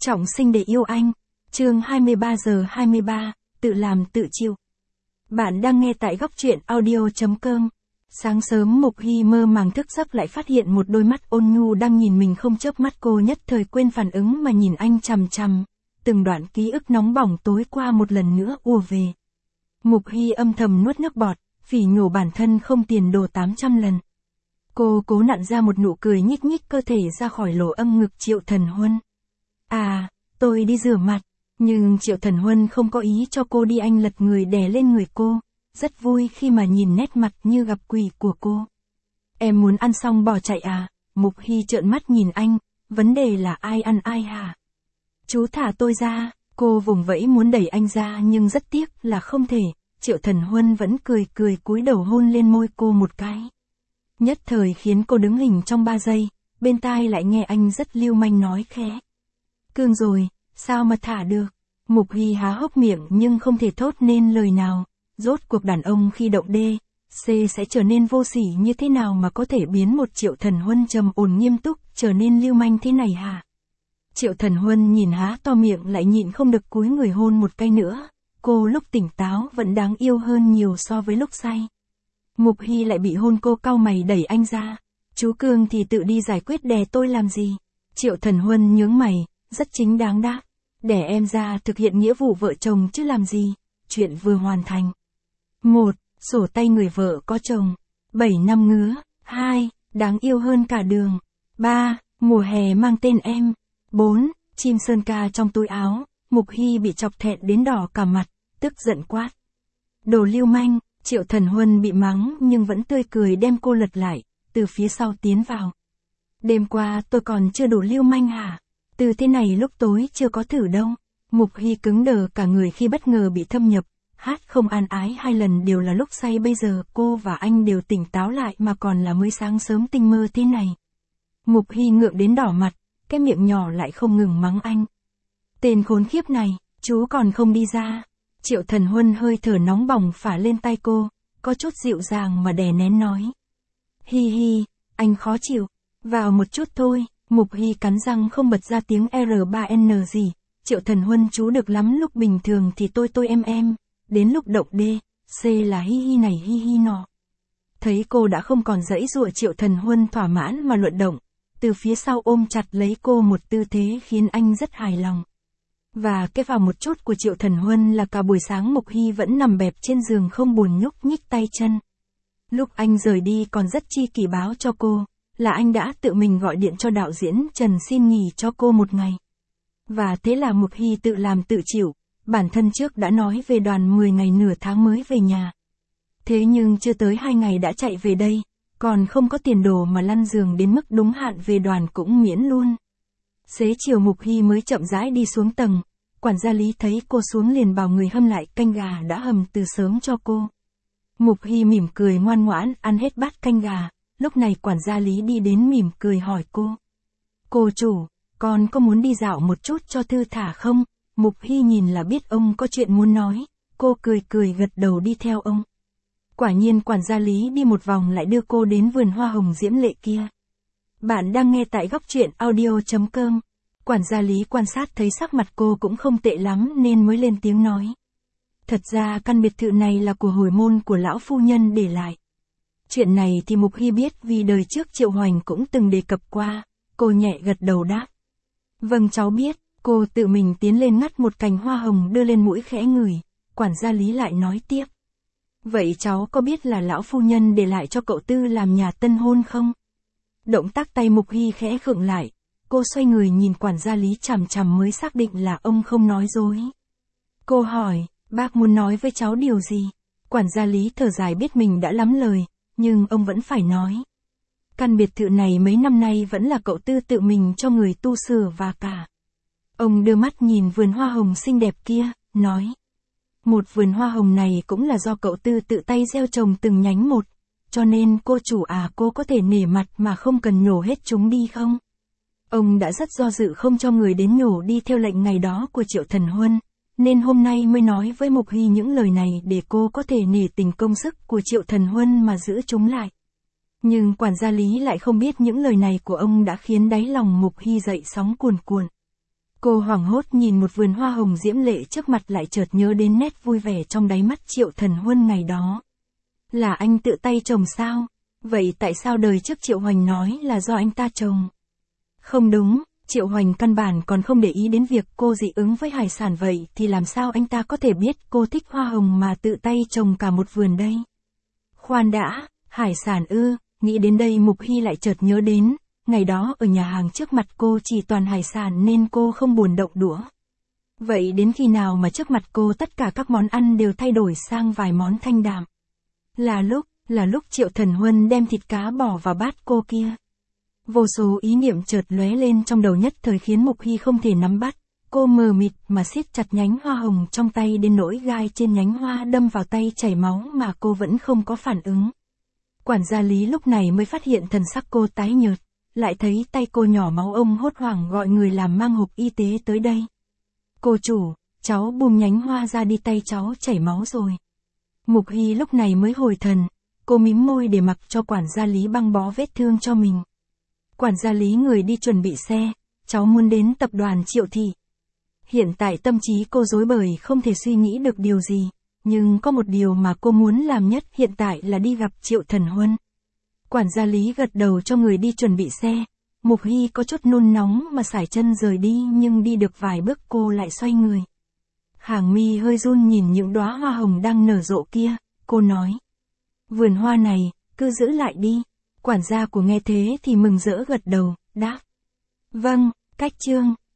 Trọng sinh để yêu anh. Chương 23 giờ 23, tự làm tự chịu. Bạn đang nghe tại góc truyện audio.com. Sáng sớm Mục Hy mơ màng thức giấc lại phát hiện một đôi mắt ôn nhu đang nhìn mình không chớp mắt, cô nhất thời quên phản ứng mà nhìn anh chằm chằm. Từng đoạn ký ức nóng bỏng tối qua một lần nữa ùa về. Mục Hy âm thầm nuốt nước bọt, phỉ nhổ bản thân không tiền đồ 800 lần. Cô cố nặn ra một nụ cười nhích nhích cơ thể ra khỏi lỗ âm ngực Triệu Thần Huân. À, tôi đi rửa mặt. Nhưng Triệu Thần Huân không có ý cho cô đi, anh lật người đè lên người cô, rất vui khi mà nhìn nét mặt như gặp quỷ của cô. Em muốn ăn xong bỏ chạy à? Mục Hy trợn mắt nhìn anh, vấn đề là ai ăn ai hả? Chú thả tôi ra, cô vùng vẫy muốn đẩy anh ra nhưng rất tiếc là không thể, Triệu Thần Huân vẫn cười cười cúi đầu hôn lên môi cô một cái. Nhất thời khiến cô đứng hình trong 3 giây, bên tai lại nghe anh rất lưu manh nói khẽ. Cương rồi, sao mà thả được? Mục Hy há hốc miệng nhưng không thể thốt nên lời nào. Rốt cuộc đàn ông khi động đê, C sẽ trở nên vô sỉ như thế nào mà có thể biến một Triệu Thần Huân trầm ổn nghiêm túc trở nên lưu manh thế này hả? Triệu Thần Huân nhìn há to miệng lại nhịn không được cúi người hôn một cái nữa. Cô lúc tỉnh táo vẫn đáng yêu hơn nhiều so với lúc say. Mục Hy lại bị hôn, cô cau mày đẩy anh ra. Chú Cương thì tự đi giải quyết, đè tôi làm gì? Triệu Thần Huân nhướng mày, rất chính đáng đáp. Đẻ em ra thực hiện nghĩa vụ vợ chồng chứ làm gì, chuyện vừa hoàn thành. 1. Sổ tay người vợ có chồng. 7 năm ngứa. 2. Đáng yêu hơn cả đường. 3. Mùa hè mang tên em. 4. Chim sơn ca trong túi áo. Mục Hy bị chọc thẹn đến đỏ cả mặt, tức giận quát. Đồ lưu manh. Triệu Thần Huân bị mắng nhưng vẫn tươi cười đem cô lật lại, từ phía sau tiến vào. Đêm qua tôi còn chưa đủ lưu manh hả? Từ thế này lúc tối chưa có thử đâu. Mục Hy cứng đờ cả người khi bất ngờ bị thâm nhập. Hát không an ái 2 lần đều là lúc say, bây giờ cô và anh đều tỉnh táo lại mà còn là mới sáng sớm tinh mơ thế này. Mục Hy ngượng đến đỏ mặt, cái miệng nhỏ lại không ngừng mắng anh. Tên khốn khiếp này, chú còn không đi ra. Triệu Thần Huân hơi thở nóng bỏng phả lên tay cô, có chút dịu dàng mà đè nén nói. Hi hi, anh khó chịu, vào một chút thôi. Mục Hy cắn răng không bật ra tiếng R3N gì. Triệu Thần Huân chú được lắm, lúc bình thường thì tôi em, đến lúc động đê, C là hi hi này hi hi nọ. Thấy cô đã không còn giãy giụa, Triệu Thần Huân thỏa mãn mà luận động, từ phía sau ôm chặt lấy cô một tư thế khiến anh rất hài lòng. Và cái vào một chút của Triệu Thần Huân là cả buổi sáng Mục Hy vẫn nằm bẹp trên giường không buồn nhúc nhích tay chân. Lúc anh rời đi còn rất chi kỷ báo cho cô, là anh đã tự mình gọi điện cho đạo diễn Trần xin nghỉ cho cô 1 ngày. Và thế là Mục Hy tự làm tự chịu, bản thân trước đã nói về đoàn 10 ngày nửa tháng mới về nhà. Thế nhưng chưa tới 2 ngày đã chạy về đây, còn không có tiền đồ mà lăn giường đến mức đúng hạn về đoàn cũng miễn luôn. Xế chiều Mục Hy mới chậm rãi đi xuống tầng, quản gia Lý thấy cô xuống liền bảo người hâm lại canh gà đã hầm từ sớm cho cô. Mục Hy mỉm cười ngoan ngoãn ăn hết bát canh gà, lúc này quản gia Lý đi đến mỉm cười hỏi cô. Cô chủ, con có muốn đi dạo một chút cho thư thả không? Mục Hy nhìn là biết ông có chuyện muốn nói, cô cười cười gật đầu đi theo ông. Quả nhiên quản gia Lý đi một vòng lại đưa cô đến vườn hoa hồng diễm lệ kia. Bạn đang nghe tại góc truyện audio.com. Quản gia Lý quan sát thấy sắc mặt cô cũng không tệ lắm nên mới lên tiếng nói. Thật ra căn biệt thự này là của hồi môn của lão phu nhân để lại. Chuyện này thì Mục Hy biết vì đời trước Triệu Hoành cũng từng đề cập qua, cô nhẹ gật đầu đáp. Vâng cháu biết, cô tự mình tiến lên ngắt một cành hoa hồng đưa lên mũi khẽ ngửi, quản gia Lý lại nói tiếp. Vậy cháu có biết là lão phu nhân để lại cho cậu Tư làm nhà tân hôn không? Động tác tay Mục Hy khẽ khựng lại, cô xoay người nhìn quản gia Lý chằm chằm mới xác định là ông không nói dối. Cô hỏi, bác muốn nói với cháu điều gì? Quản gia Lý thở dài biết mình đã lắm lời, nhưng ông vẫn phải nói. Căn biệt thự này mấy năm nay vẫn là cậu Tư tự mình cho người tu sửa và cả. Ông đưa mắt nhìn vườn hoa hồng xinh đẹp kia, nói. Một vườn hoa hồng này cũng là do cậu Tư tự tay gieo trồng từng nhánh một, cho nên cô chủ cô có thể nể mặt mà không cần nhổ hết chúng đi không? Ông đã rất do dự không cho người đến nhổ đi theo lệnh ngày đó của Triệu Thần Huân, nên hôm nay mới nói với Mục Hy những lời này để cô có thể nể tình công sức của Triệu Thần Huân mà giữ chúng lại. Nhưng quản gia Lý lại không biết những lời này của ông đã khiến đáy lòng Mục Hy dậy sóng cuồn cuộn. Cô hoảng hốt nhìn một vườn hoa hồng diễm lệ trước mặt, lại chợt nhớ đến nét vui vẻ trong đáy mắt Triệu Thần Huân ngày đó. Là anh tự tay trồng sao? Vậy tại sao đời trước Triệu Hoành nói là do anh ta trồng? Không đúng, Triệu Hoành căn bản còn không để ý đến việc cô dị ứng với hải sản, vậy thì làm sao anh ta có thể biết cô thích hoa hồng mà tự tay trồng cả một vườn đây? Khoan đã, hải sản ư? Nghĩ đến đây Mục Hy lại chợt nhớ đến, ngày đó ở nhà hàng trước mặt cô chỉ toàn hải sản nên cô không buồn động đũa. Vậy đến khi nào mà trước mặt cô tất cả các món ăn đều thay đổi sang vài món thanh đạm? Là lúc Triệu Thần Huân đem thịt cá bỏ vào bát cô kia. Vô số ý niệm chợt lóe lên trong đầu, nhất thời khiến Mục Hy không thể nắm bắt. Cô mờ mịt mà siết chặt nhánh hoa hồng trong tay đến nỗi gai trên nhánh hoa đâm vào tay chảy máu mà cô vẫn không có phản ứng. Quản gia Lý lúc này mới phát hiện thần sắc cô tái nhợt, lại thấy tay cô nhỏ máu, ông hốt hoảng gọi người làm mang hộp y tế tới đây. Cô chủ, cháu buông nhánh hoa ra đi, tay cháu chảy máu rồi. Mục Hy lúc này mới hồi thần, cô mím môi để mặc cho quản gia Lý băng bó vết thương cho mình. Quản gia Lý người đi chuẩn bị xe, cháu muốn đến tập đoàn Triệu thị. Hiện tại tâm trí cô rối bời không thể suy nghĩ được điều gì, nhưng có một điều mà cô muốn làm nhất hiện tại là đi gặp Triệu Thần Huân. Quản gia Lý gật đầu cho người đi chuẩn bị xe. Mục Hy có chút nôn nóng mà sải chân rời đi, nhưng đi được vài bước cô lại xoay người. Hàng mi hơi run nhìn những đóa hoa hồng đang nở rộ kia, cô nói. Vườn hoa này, cứ giữ lại đi. Quản gia của nghe thế thì mừng rỡ gật đầu, đáp. Vâng, cách chương.